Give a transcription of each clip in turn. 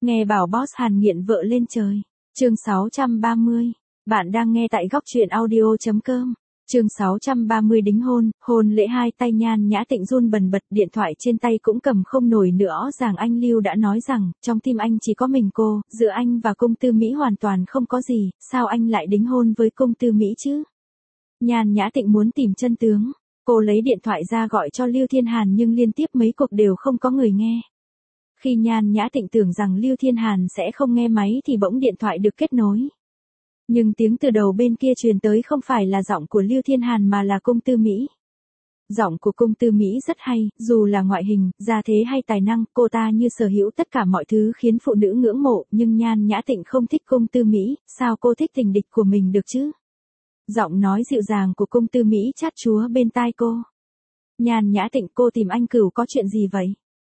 Nghe bảo boss Hàn nghiện vợ lên trời. Chương 630. Bạn đang nghe tại góc truyện audio.com. Chương 630 đính hôn, hôn lễ hai tay Nhan Nhã Tịnh run bần bật, điện thoại trên tay cũng cầm không nổi nữa. Rằng anh Lưu đã nói rằng, trong tim anh chỉ có mình cô, giữa anh và Công Tư Mỹ hoàn toàn không có gì, sao anh lại đính hôn với Công Tư Mỹ chứ? Nhan Nhã Tịnh muốn tìm chân tướng. Cô lấy điện thoại ra gọi cho Lưu Thiên Hàn nhưng liên tiếp mấy cuộc đều không có người nghe. Khi Nhan Nhã Tịnh tưởng rằng Lưu Thiên Hàn sẽ không nghe máy thì bỗng điện thoại được kết nối. Nhưng tiếng từ đầu bên kia truyền tới không phải là giọng của Lưu Thiên Hàn mà là Công Tư Mỹ. Giọng của Công Tư Mỹ rất hay, dù là ngoại hình, gia thế hay tài năng, cô ta như sở hữu tất cả mọi thứ khiến phụ nữ ngưỡng mộ, nhưng Nhan Nhã Tịnh không thích Công Tư Mỹ, sao cô thích tình địch của mình được chứ? Giọng nói dịu dàng của Công Tư Mỹ chát chúa bên tai cô. Nhan Nhã Tịnh, cô tìm anh Cửu có chuyện gì vậy?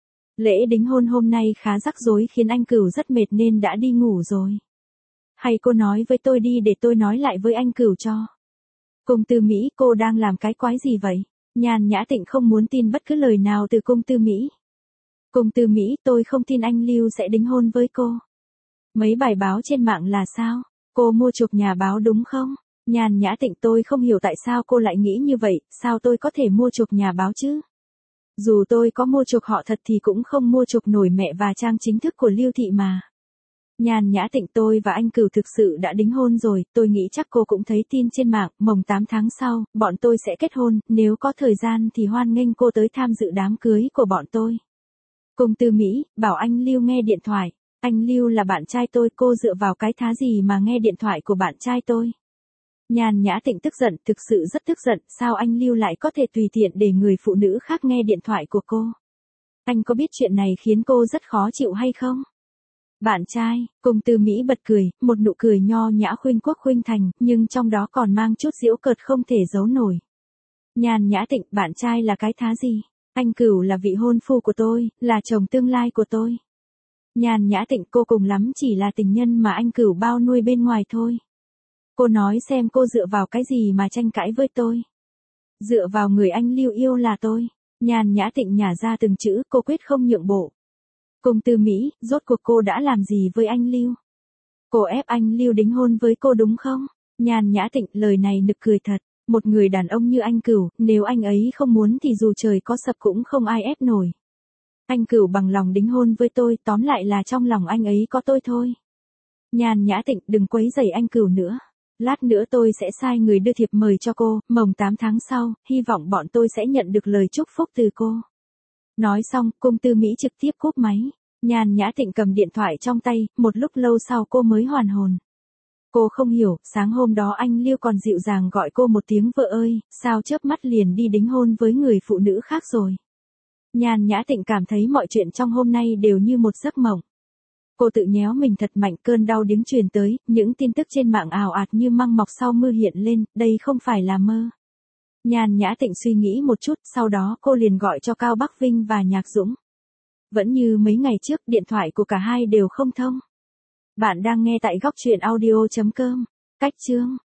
Lễ đính hôn hôm nay khá rắc rối khiến anh Cửu rất mệt nên đã đi ngủ rồi. Hay cô nói với tôi đi để tôi nói lại với anh Cửu cho. Công Tư Mỹ, cô đang làm cái quái gì vậy? Nhan Nhã Tịnh không muốn tin bất cứ lời nào từ Công Tư Mỹ. Công Tư Mỹ, tôi không tin anh Lưu sẽ đính hôn với cô. Mấy bài báo trên mạng là sao? Cô mua chuộc nhà báo đúng không? Nhan Nhã Tịnh, tôi không hiểu tại sao cô lại nghĩ như vậy, sao tôi có thể mua chuộc nhà báo chứ? Dù tôi có mua chuộc họ thật thì cũng không mua chuộc nổi mẹ và trang chính thức của Lưu Thị mà. Nhan Nhã Tịnh, tôi và anh Cửu thực sự đã đính hôn rồi, tôi nghĩ chắc cô cũng thấy tin trên mạng, mồng 8 tháng sau, bọn tôi sẽ kết hôn, nếu có thời gian thì hoan nghênh cô tới tham dự đám cưới của bọn tôi. Công Tư Mỹ, bảo anh Lưu nghe điện thoại, anh Lưu là bạn trai tôi, cô dựa vào cái thá gì mà nghe điện thoại của bạn trai tôi? Nhan Nhã Tịnh tức giận, thực sự rất tức giận, sao anh Lưu lại có thể tùy tiện để người phụ nữ khác nghe điện thoại của cô? Anh có biết chuyện này khiến cô rất khó chịu hay không? Bạn trai, Công Tư Mỹ bật cười, một nụ cười nho nhã khuynh quốc khuynh thành, nhưng trong đó còn mang chút giễu cợt không thể giấu nổi. Nhan Nhã Tịnh, bạn trai là cái thá gì? Anh Cửu là vị hôn phu của tôi, là chồng tương lai của tôi. Nhan Nhã Tịnh, cô cùng lắm chỉ là tình nhân mà anh Cửu bao nuôi bên ngoài thôi. Cô nói xem cô dựa vào cái gì mà tranh cãi với tôi? Dựa vào người anh Lưu yêu là tôi. Nhan Nhã Tịnh nhả ra từng chữ, cô quyết không nhượng bộ. Công Tư Mỹ, rốt cuộc cô đã làm gì với anh Lưu? Cô ép anh Lưu đính hôn với cô đúng không? Nhan Nhã Tịnh, lời này nực cười thật. Một người đàn ông như anh Cửu, nếu anh ấy không muốn thì dù trời có sập cũng không ai ép nổi. Anh Cửu bằng lòng đính hôn với tôi, tóm lại là trong lòng anh ấy có tôi thôi. Nhan Nhã Tịnh, đừng quấy rầy anh Cửu nữa. Lát nữa tôi sẽ sai người đưa thiệp mời cho cô, mồng 8 tháng sau, hy vọng bọn tôi sẽ nhận được lời chúc phúc từ cô. Nói xong, Công Tư Mỹ trực tiếp cúp máy. Nhan Nhã Tịnh cầm điện thoại trong tay, một lúc lâu sau cô mới hoàn hồn. Cô không hiểu, sáng hôm đó anh Lưu còn dịu dàng gọi cô một tiếng vợ ơi, sao chớp mắt liền đi đính hôn với người phụ nữ khác rồi. Nhan Nhã Tịnh cảm thấy mọi chuyện trong hôm nay đều như một giấc mộng. Cô tự nhéo mình thật mạnh, cơn đau điếng truyền tới, những tin tức trên mạng ào ạt như măng mọc sau mưa hiện lên, đây không phải là mơ. Nhan Nhã Tịnh suy nghĩ một chút, sau đó cô liền gọi cho Cao Bắc Vinh và Nhạc Dũng. Vẫn như mấy ngày trước, điện thoại của cả hai đều không thông. Bạn đang nghe tại góc truyện audio.com. Cách chương